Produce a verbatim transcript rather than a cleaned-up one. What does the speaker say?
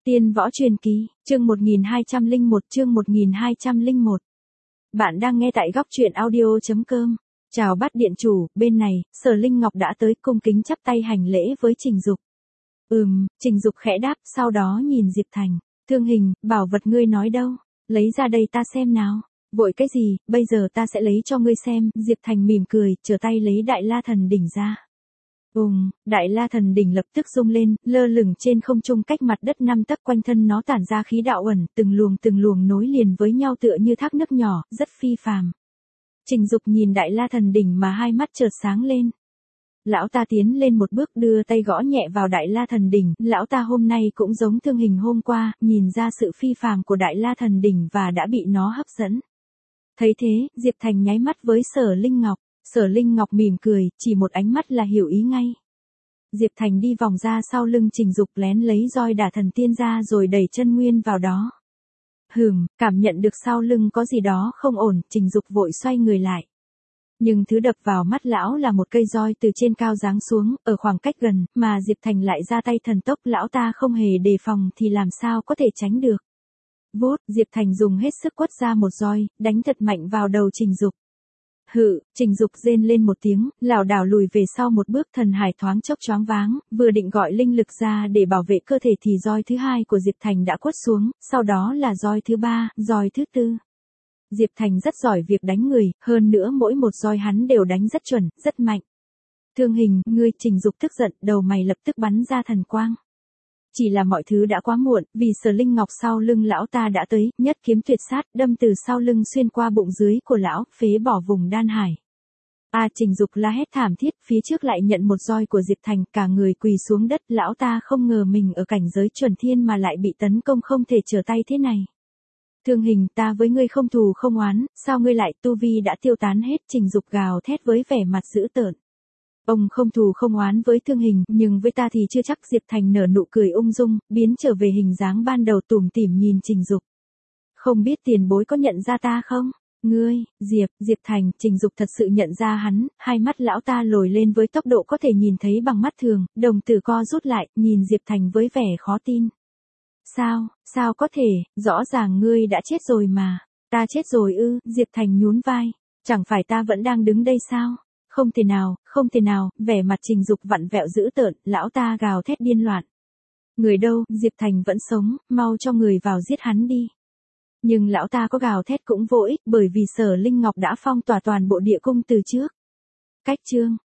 Tiên võ truyền kỳ, chương một nghìn hai trăm lẻ một chương một nghìn hai trăm lẻ một. Bạn đang nghe tại góc truyện audio chấm com. Chào bát điện chủ, bên này, Sở Linh Ngọc đã tới cung kính chắp tay hành lễ với Trình Dục. Ừm, Trình Dục khẽ đáp, sau đó nhìn Diệp Thành. Thương hình, bảo vật ngươi nói đâu? Lấy ra đây ta xem nào. Vội cái gì, bây giờ ta sẽ lấy cho ngươi xem. Diệp Thành mỉm cười, trở tay lấy Đại La Thần Đỉnh ra. Ùng, Đại La Thần Đỉnh lập tức rung lên, lơ lửng trên không trung cách mặt đất năm tấc, quanh thân nó tản ra khí đạo ẩn, từng luồng từng luồng nối liền với nhau tựa như thác nước nhỏ, rất phi phàm. Trình Dục nhìn Đại La Thần Đỉnh mà hai mắt chợt sáng lên. Lão ta tiến lên một bước, đưa tay gõ nhẹ vào Đại La Thần Đỉnh, lão ta hôm nay cũng giống Thương Hình hôm qua, nhìn ra sự phi phàm của Đại La Thần Đỉnh và đã bị nó hấp dẫn. Thấy thế, Diệp Thành nháy mắt với Sở Linh Ngọc. Sở Linh Ngọc mỉm cười, chỉ một ánh mắt là hiểu ý ngay. Diệp Thành đi vòng ra sau lưng Trình Dục, lén lấy roi đả thần tiên ra rồi đẩy chân nguyên vào đó. Hừm, cảm nhận được sau lưng có gì đó không ổn, Trình Dục vội xoay người lại. Nhưng thứ đập vào mắt lão là một cây roi từ trên cao giáng xuống, ở khoảng cách gần, mà Diệp Thành lại ra tay thần tốc, lão ta không hề đề phòng thì làm sao có thể tránh được. Vút, Diệp Thành dùng hết sức quất ra một roi, đánh thật mạnh vào đầu Trình Dục. Hự, Trình Dục rên lên một tiếng, lảo đảo lùi về sau một bước, thần hải thoáng chốc choáng váng, vừa định gọi linh lực ra để bảo vệ cơ thể thì roi thứ hai của Diệp Thành đã quất xuống, sau đó là roi thứ ba, roi thứ tư. Diệp Thành rất giỏi việc đánh người, hơn nữa mỗi một roi hắn đều đánh rất chuẩn, rất mạnh. Thương hình, ngươi, Trình Dục tức giận, đầu mày lập tức bắn ra thần quang. Chỉ là mọi thứ đã quá muộn, vì Sở Linh Ngọc sau lưng lão ta đã tới, nhất kiếm tuyệt sát, đâm từ sau lưng xuyên qua bụng dưới của lão, phế bỏ vùng đan hải. A à, Trình Dục la hét thảm thiết, phía trước lại nhận một roi của Diệp Thành, cả người quỳ xuống đất, lão ta không ngờ mình ở cảnh giới chuẩn thiên mà lại bị tấn công không thể trở tay thế này. Thương hình, ta với ngươi không thù không oán, sao ngươi lại, tu vi đã tiêu tán hết, Trình Dục gào thét với vẻ mặt dữ tợn. Ông không thù không oán với Thương hình, nhưng với ta thì chưa chắc. Diệp Thành nở nụ cười ung dung, biến trở về hình dáng ban đầu, tủm tỉm nhìn Trình Dục. Không biết tiền bối có nhận ra ta không? Ngươi, Diệp, Diệp Thành, Trình Dục thật sự nhận ra hắn, hai mắt lão ta lồi lên với tốc độ có thể nhìn thấy bằng mắt thường, đồng tử co rút lại, nhìn Diệp Thành với vẻ khó tin. Sao, sao có thể, rõ ràng ngươi đã chết rồi mà. Ta chết rồi ư? Diệp Thành nhún vai. Chẳng phải ta vẫn đang đứng đây sao? Không thể nào, không thể nào, vẻ mặt Trình Dục vặn vẹo dữ tợn, lão ta gào thét điên loạn. Người đâu, Diệp Thành vẫn sống, mau cho người vào giết hắn đi. Nhưng lão ta có gào thét cũng vô ích, bởi vì Sở Linh Ngọc đã phong tỏa toàn bộ địa cung từ trước. Cách chương,